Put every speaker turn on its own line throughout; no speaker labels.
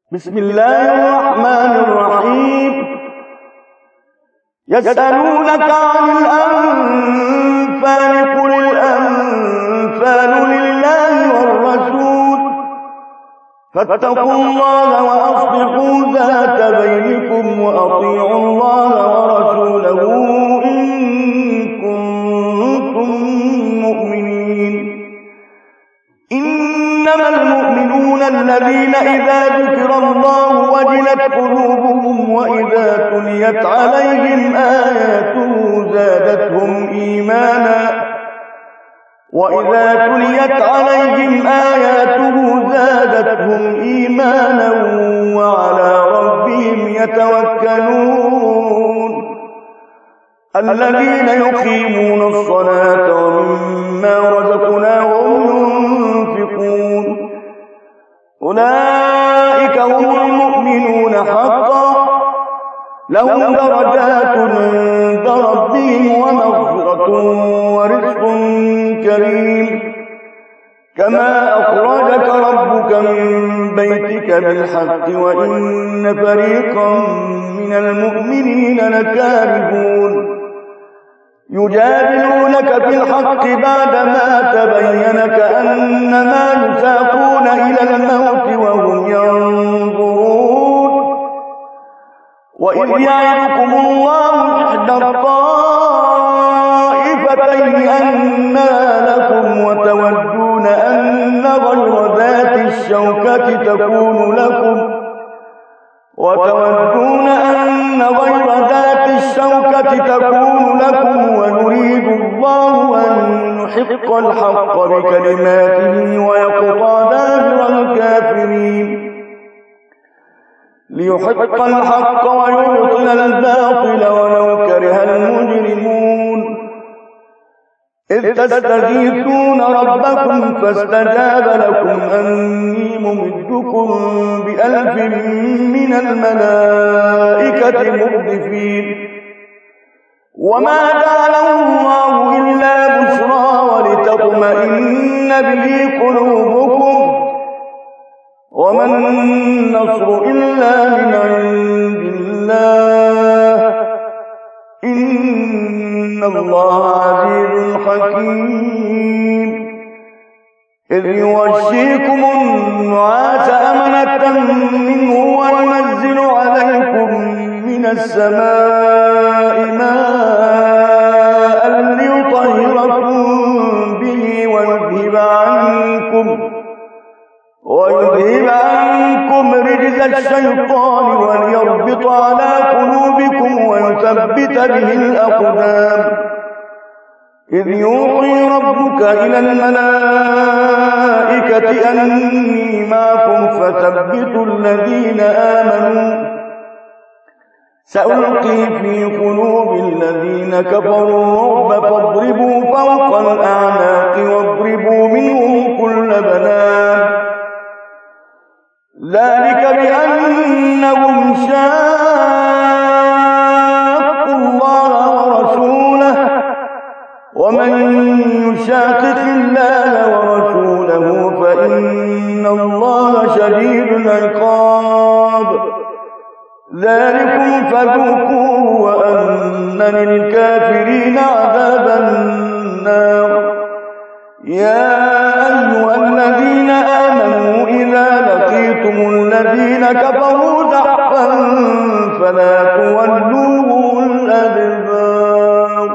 بسم الله الرحمن الرحيم. يسألونك عن الأنفال قل الأنفال لله والرسول فاتقوا الله وأصلحوا ذات بينكم وأطيعوا الله ورسوله إن كنتم مؤمنين. إنما المؤمنون الذين إذا ذكر الله وجلت قلوبهم وإذا تليت عليهم آياته زادتهم إيمانا وعلى ربهم يتوكلون. الذين يقيمون الصلاة ومما رزقناهم ينفقون أولئك هم المؤمنون حقا لهم درجات عند ربهم ومغفرة ورزق كريم. كما أخرجك ربك من بيتك بالحق وإن فريقا من المؤمنين لكارهون. يجادلونك في الحق بعدما تبين كأنما يساقون إلى الموت وهم ينظرون. وإذ يعدكم الله إحدى الطائفتين أنها لكم وتودون أن غير ذات الشوكة تكون لكم ويريد الله أن يحق الحق بكلماته ويقطع دابر الكافرين. ليحق الحق ويبطل الباطل ولو كره المجرمون. إذ تستغيثون ربكم فاستجاب لكم أني ممدكم ب1000 من الملائكة مردفين. وما جعله الله إلا بشرى ولتطمئن به قلوبكم وما النصر إلا من عند الله إن الله عزيز حكيم. إذ يغشيكم النعاس أمنة منه وينزل عليكم من السماء ماء ليطهركم به ويذهب عنكم رجز الشيطان وليربط على قلوبكم ويثبت به الأقدام. إذ يوحي ربك إلى الملائكة أني معكم فثبتوا الذين آمنوا. سألقي في قلوب الذين كفروا الرعب فاضربوا فوق الأعناق واضربوا منهم كل بنان. ذلك بأنهم شاقوا الله ورسوله ومن يشاقق الله ورسوله فإن الله شديد العقاب. ذلكم فذوقوه وأن للكافرين عذاب النار. يا أيها الذين آمنوا إذا لقيتم الذين كفروا زحفا فلا تولوهم الأدبار.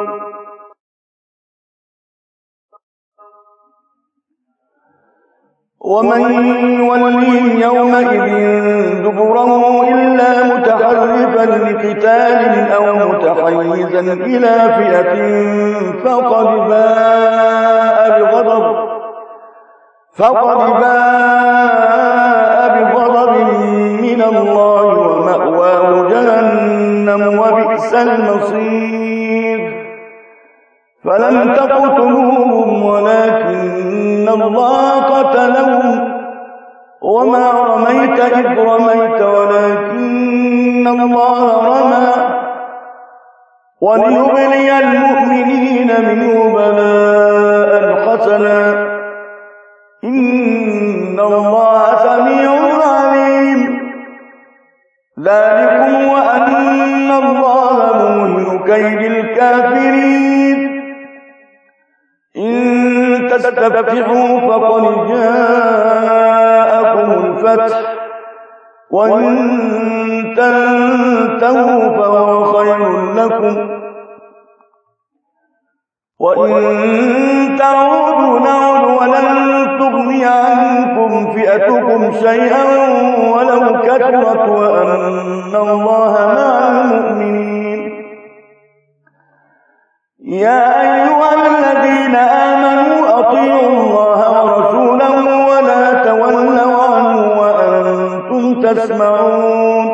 ومن يولهم يومئذ دبره إلا متحرفا لقتال أو متحيزا إلى فئة فقد باء بغضب من الله ومأواه جهنم وبئس المصير. فلم تقتلوهم ولكن الله قتلهم وما رميت إذ رميت ولكن الله رمى وليبلي المؤمنين منه بلاء حسنا إن الله سميع عليم. ذلكم وأن الله موهن كيد الكافرين إن تستفتحوا فقد جاءكم الفتح وإن تنتهوا فهو خير لكم وإن تعودوا نعد ولن تغني عنكم فئتكم شيئا ولو كثرت وأن الله مع المؤمنين يا أيها الذين آمنوا أطيعوا الله ورسوله ولا تولوا عنه وأنتم تسمعون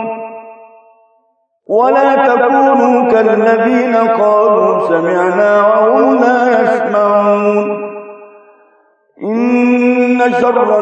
ولا تكونوا كالذين قالوا سمعنا وهم لا يسمعون إن شر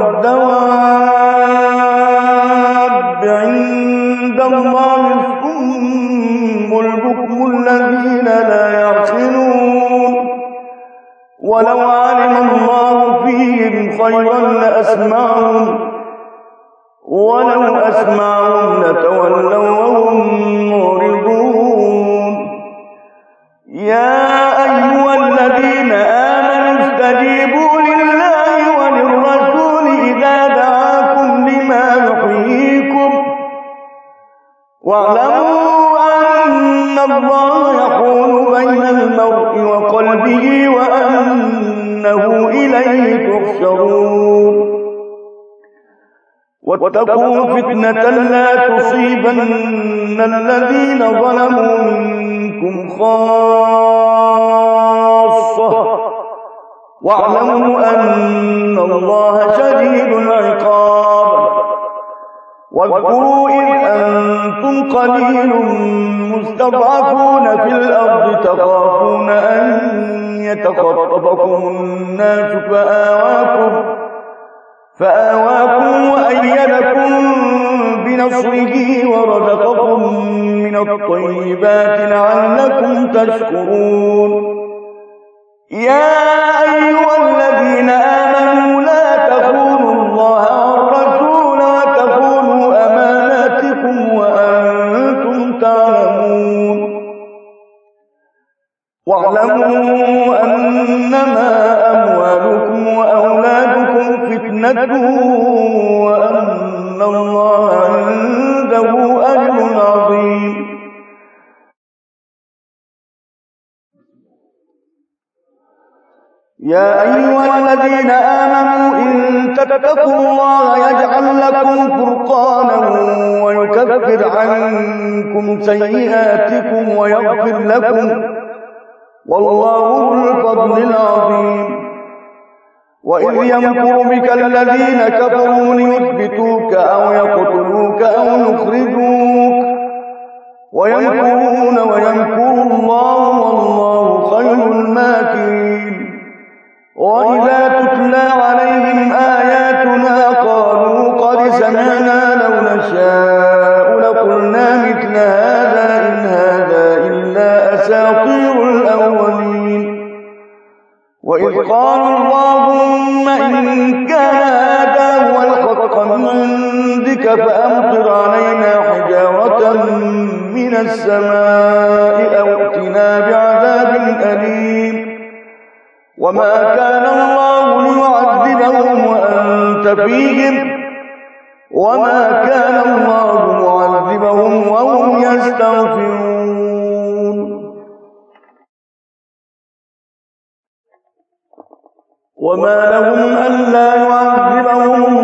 الدواب عند الله الصم البكم الذين لا يعقلون ولو علم الله فيهم خيرا لأسمعهم ولو أسمعهم لتولوا وهم معرضون يا أيها الذين آمنوا استجيبوا لله وللرسول إذا دعاكم لما يحييكم واعلموا أن الله يحول بين المرء وقلبه وأنه إليه تحشرون واتقوا فتنة لا تصيبن الذين ظلموا منكم خاصة واعلموا أن الله شديد العقاب واذكروا إذ أنتم قليل مستضعفون في الأرض تخافون أن يتخطفكم الناس فآواكم وأيدكم بنصره ورزقكم من الطيبات لعلكم تشكرون يا أيها الذين آمنوا لا تخونوا الله والرسول وتخونوا أماناتكم وأنتم تعلمون واعلموا أنما أموالكم وأولادكم فتنة وأن الله عنده أجر عظيم يا أيها الذين آمنوا إن تتقوا الله يجعل لكم فرقانا ويكفر عنكم سيئاتكم ويغفر لكم والله ذو الفضل العظيم وإذ يمكر بك الذين كفروا ليثبتوك أو يقتلوك أو يخرجوك ويمكرون ويمكر الله والله خير الماكرين وإذا تتلى عليهم آياتنا قالوا قد سمعنا لو نشاء لقلنا مثل هذا إن هذا إلا أساطير الأولين وإذ قالوا اللهم إن كان هذا هو الحق من عندك فأمطر علينا حجارة من السماء أو ائتنا بعذاب أليم وما كان الله ليعذبهم وأنت فيهم وما كان الله معذبهم وهم يستغفرون وما لهم ألا يعذبهم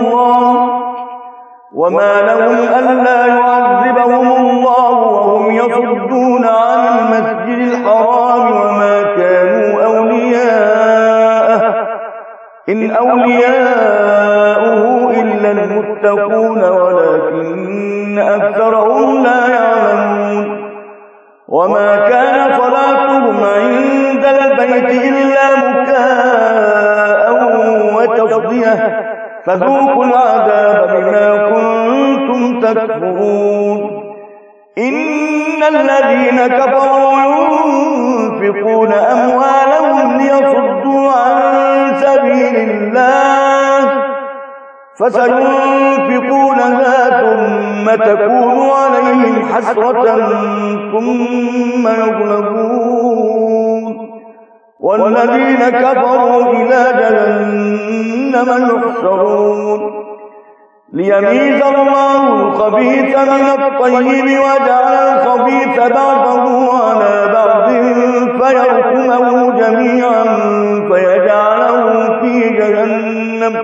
الله وهم يصدون عن المسجد الحرام وما كانوا أولياءه إن أولياؤه إلا المتقون ولكن أكثرهم لا يعلمون وما كان صلاتهم عند البيت إلا مكاء وتصدية فذوقوا العذاب بما كنتم تكفرون إن الذين كفروا ينفقون أموالهم ليصدوا عن سبيل الله فسينفقونها ثم تكون عليهم حسرة ثم يغلبون والذين كفروا إلى جهنم يحشرون ليميز الله الخبيث من الطيب وجعل الخبيث بعضه على بعض فيركمه جميعا فيجعله في جهنم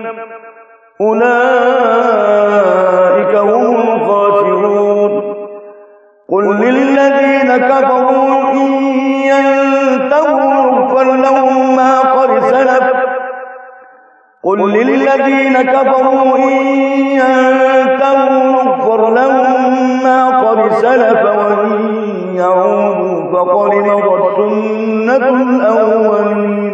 أولئك هم الخاسرون قل للذين كفروا إن ينتهوا يغفر لهم ما قد سلف قل للذين كفروا إن ينتهوا يغفر لهم ما قد سلف وإن يعودوا فقد مضت سنة الأولين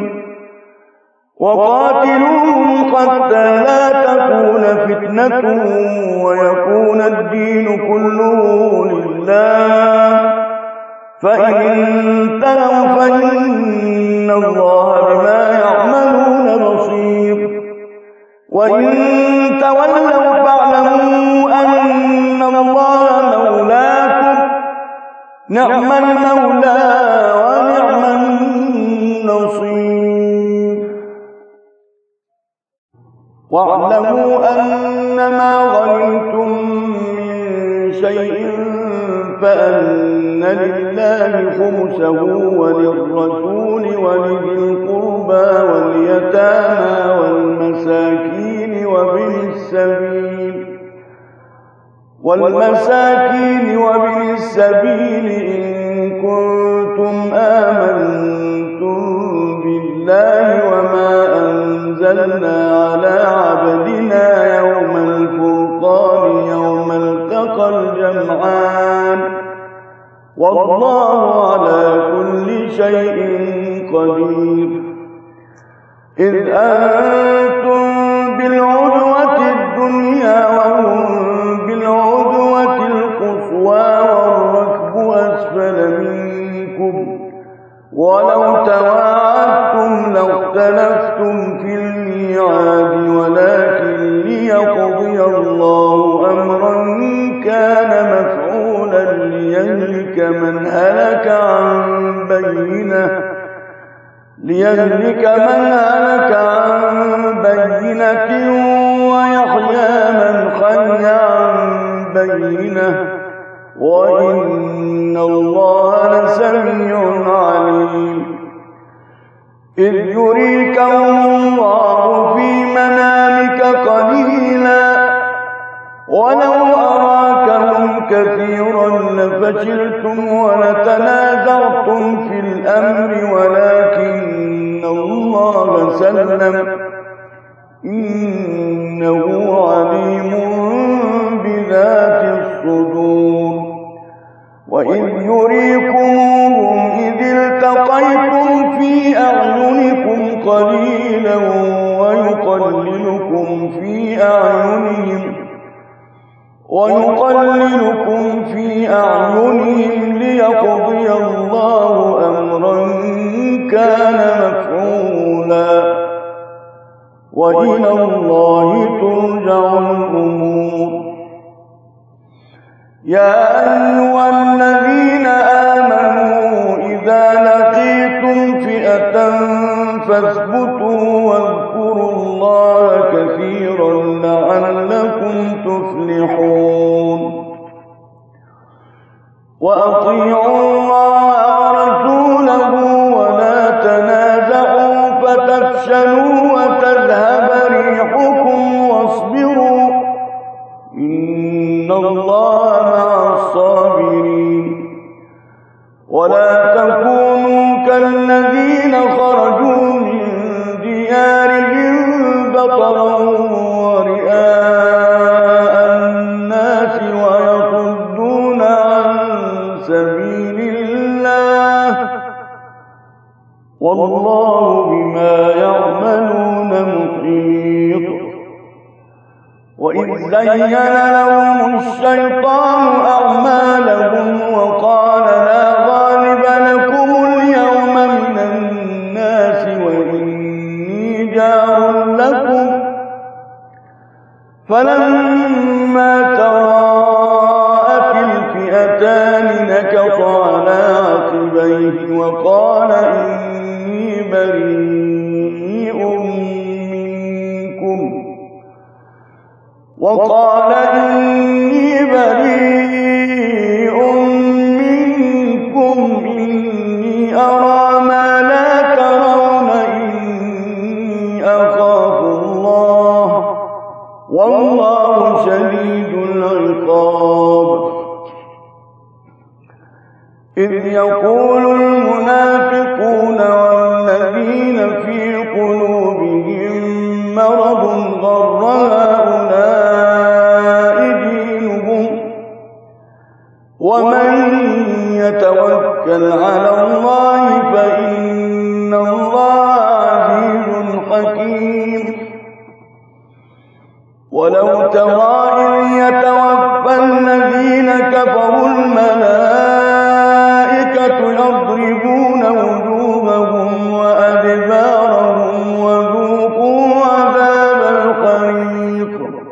وقاتلوهم حتى لا تكون فتنة ويكون الدين كله لله فإن انتهوا فإن الله بما يعملون بصير وإن تولوا فاعلموا أن الله مولاكم نعم المولى ونعم النصير واعلموا أنما غنمتم من شيء فأن لله خمسه وللرسول ولذي القربى واليتامى والمساكين وابن السبيل إن كنتم آمنتم بالله وما أنزلنا على عبدنا يوم الفرقان يوم التقى الجمعان والله على كل شيء قدير إذ أنتم بالعدوة الدنيا وهم بالعدوة القصوى والركب أسفل منكم ولو تواعدتم لاختلفتم في الميعاد ولكن ليقضي الله أمرا كان مفعولا ليهلك من هلك عن بينة ويحيى من حي عن بينة وإن الله لسميع عليم إذ يريكهم الله في منامك قليلا ولو أراكهم كثيرا لفشلتم ولتنازعتم في الأمر ولكن الله سلم إنه عليم بذات الصدور وإذ يريكموهم إذ التقيتم في أعينكم قليلا ويقللكم في أعينهم ليقضي الله أمرا كان مفعولا وإلى الله ترجع الأمور يا أيها الذين آمنوا إذا لقيتم فئة فاثبتوا واذكروا الله كثيرا لعلكم تفلحون وأطيعوا الله ورسوله ولا تنازعوا فتفشلوا وتذهب ريحكم واصبروا إن الله مع الصابرين ولا تكونوا كالذين خرجوا من ديارهم بطرا ورئاء الناس ويصدون عن سبيل الله والله بما يعملون محيط وإذ زين لهم الشيطان أعمالهم وقال لا غالب لكم اليوم من الناس وإني جار لكم فلما تراءوا وقال إني بريء منكم إني أرى ما لا ترون إني أخاف الله والله شديد العقاب. إذ يقول المنافقون والذين في قلوبهم مرض غر هؤلاء دينهم ومن يتوكل على الله فإن الله عزيز حكيم. ولو ترى إذ يتوفى الذين كفروا الملائكة يضربون وجوههم وأدبارهم وذوقوا عذاب الحريق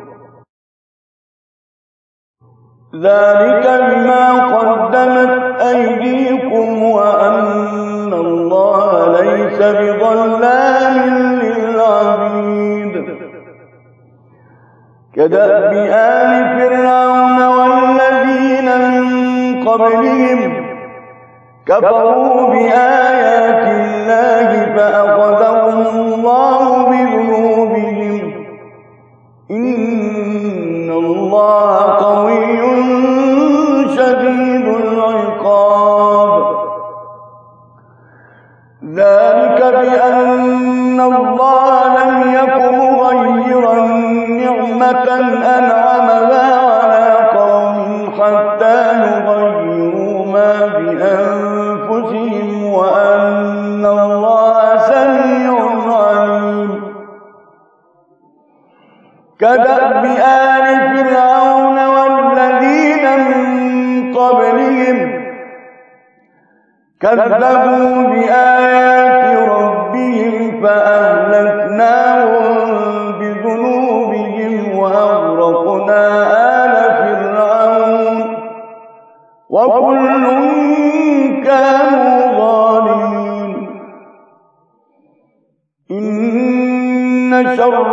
ذلك بما قدمت أيديكم وأن الله ليس بظلام للعبيد. كدأب آل فرعون والذين من قبلهم كفروا بآيات الله فأخذهم الله بذنوبهم إن الله قوي شديد العقاب. ذلك بأن الله لم يكن مغيرا نعمة أنعمها على قوم حتى يغيروا ما بأنفسهم وأن الله سميع عليم. كدأب آل فرعون والذين من قبلهم كذبوا بآيات ربهم فأهلكناهم بذنوبهم وأغرقنا آل فرعون وكل كانوا ظالمين. إن شر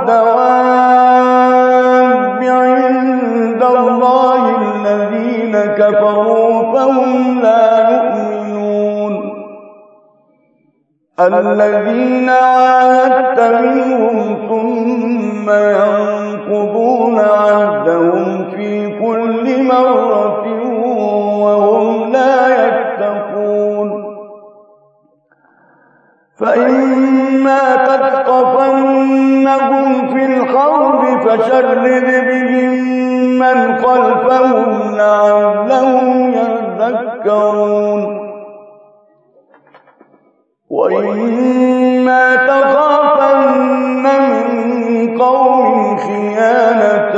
الدواب عند الله الذين كفروا فهم لا يؤمنون. الذين عاهدت منهم ثم ينقضون عهدهم في كل مرة وهم لا يتقون. فإما تثقفنهم في الحرب فشرد بهم من خلفهم لعلهم يذكرون. وإما تخافن من قوم خيانة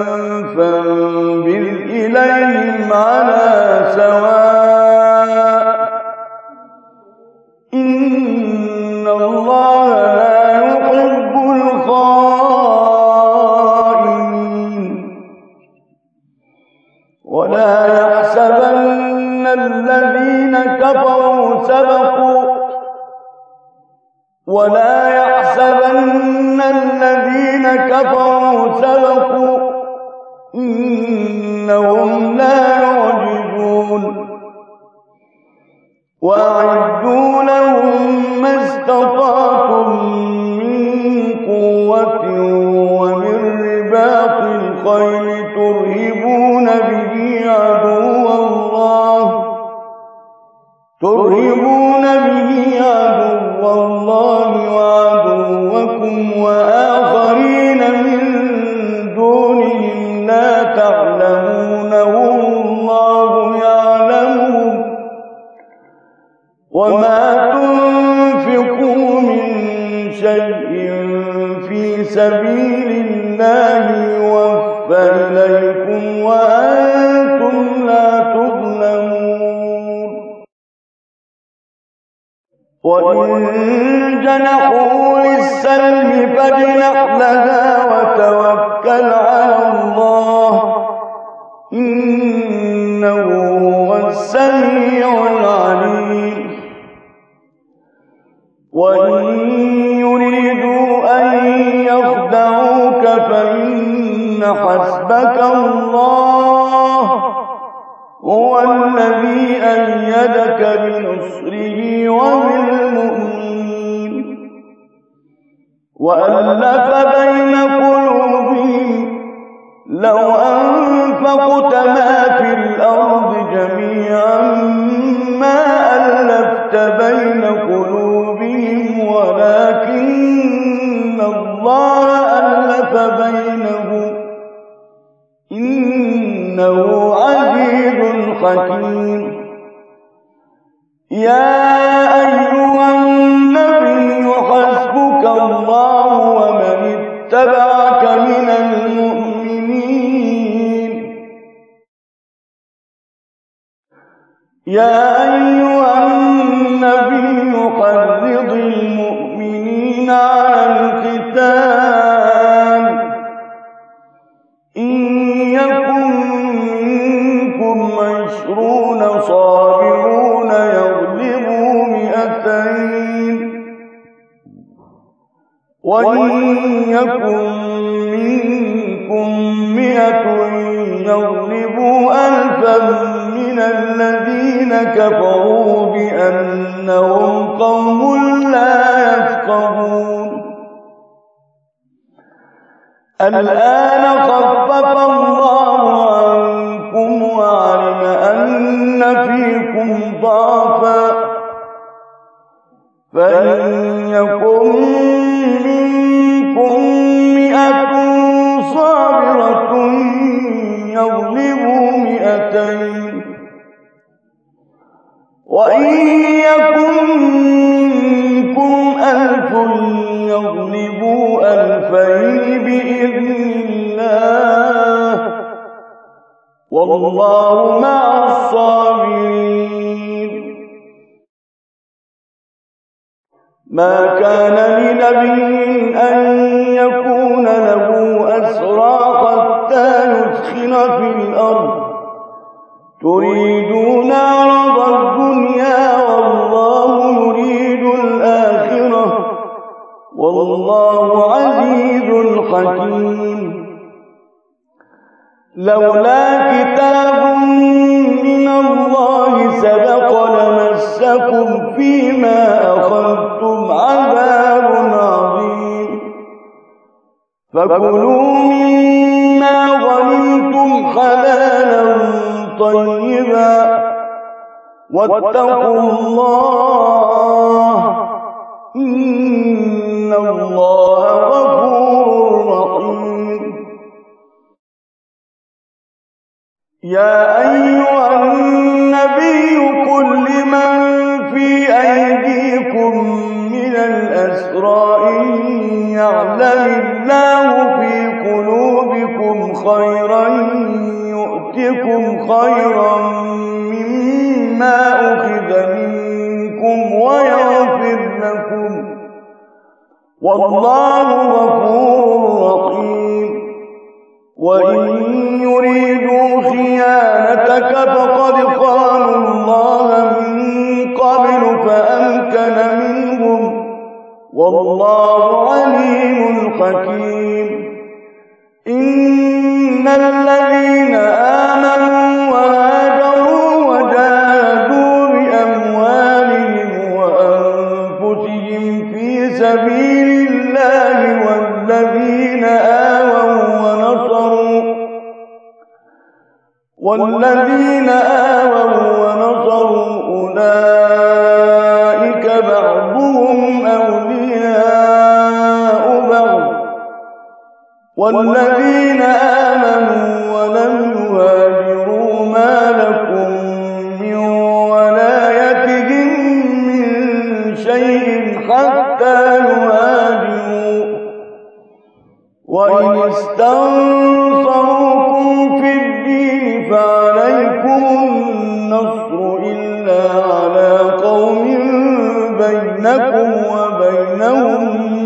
فانبذ إليهم على سواء إن الله لا يحب الخائنين. ولا يحسبن الذين كفروا سبقوا إنهم لا يعجزون. وأعدوا لهم ما استطعتم من قوة ومن رباط الخيل ترهبون به عدو الله وعدوكم وآخرين من دونهم لا تعلمونهم الله يعلمهم وما تنفقوا من شيء في سبيل الله يوفى إليكم وأنتم لا تظلمون. وإن جنحوا للسلم فاجنح لها وتوكل على الله إنه هو السميع العليم. وإن يريدوا أن يخدعوك فإن إن حسبك الله هو الذي أيدك بنصره وبالمؤمنين وألف بين قلوبهم لو أنفقت ما في الأرض جميعا ما ألفت بين قلوبهم ولكن الله ألف بينهم إنه عزيز حكيم يا أيها النبي حسبك الله ومن اتبعك من المؤمنين يا أيها النبي حرض المؤمنين على القتال إن يكن منكم 20 صابرون يغلبوا 200 وإن يكن منكم 100 يغلبوا 1000 من الذين كفروا بأنهم قوم لا يفقهون الآن خفف الله عنكم وعلم أن فيكم ضعفا فإن يكن منكم 100 صابرة يغلبوا 200 وإن يكن منكم 1000 يغلبوا 2000 بإذن الله والله مع الصابرين ما كان لنبي أن يكون له أسرى حتى يثخن في الأرض تريدون عرض الدنيا والله يريد الآخرة والله عزيز حكيم لولا كتاب من الله سبق لمسكم فيما أخذتم عذاب عظيم فكلوا مما غنمتم حلالا طيبا واتقوا الله إن الله غفور رحيم يا أيها النبي قل لمن في أيديكم من الأسرى إن يعلم الله في قلوبكم خيرا يؤتكم خيرا مما أخذ منكم ويغفر لكم والله غفور رحيم وإن يريدوا خيانتك فقد خانوا الله من قبل فأمكن منهم والله عليم حكيم إن الذين آمنوا وهاجروا وجاهدوا بأموالهم وأنفسهم في سبيل الله والذين آووا ونصروا أولئك بعضهم أولياء بعض والذين آمنوا ولم يهاجروا ما لكم من ولايتهم من شيء حتى يهاجروا وإن استنصروكم في الدين فعليكم النصر إلا على قوم بينكم وبينهم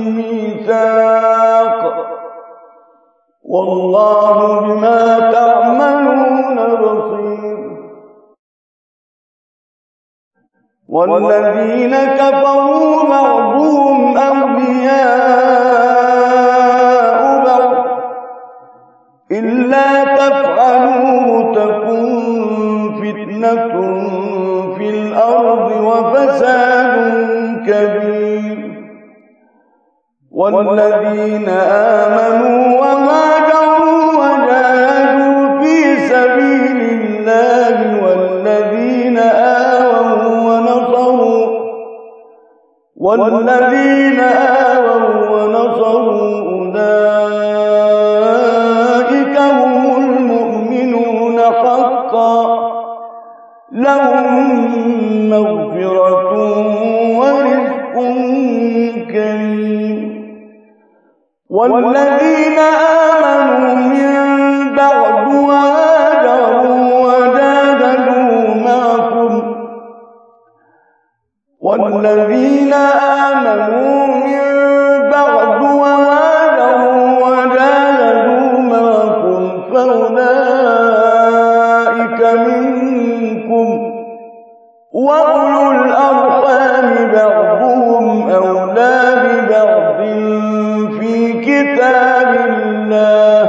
ميثاق والله بما تعملون بصير والذين كفروا بعضهم أولياء بعض إلا تفعلوا تكن فتنة في الأرض وفساد كبير. والذين آمنوا وهاجروا وجاهدوا في سبيل الله والذين آووا ونصروا أولئك هم المؤمنون حقا لهم مغفرة ورزق كريم. والذين آمنوا من بعد وهاجروا وجاهدوا معكم فأولئك منكم وأولو الأرحام بعضهم أولى ببعض في كتاب الله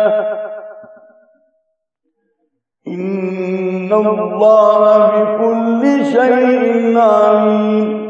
إن الله بكل شيء عليم.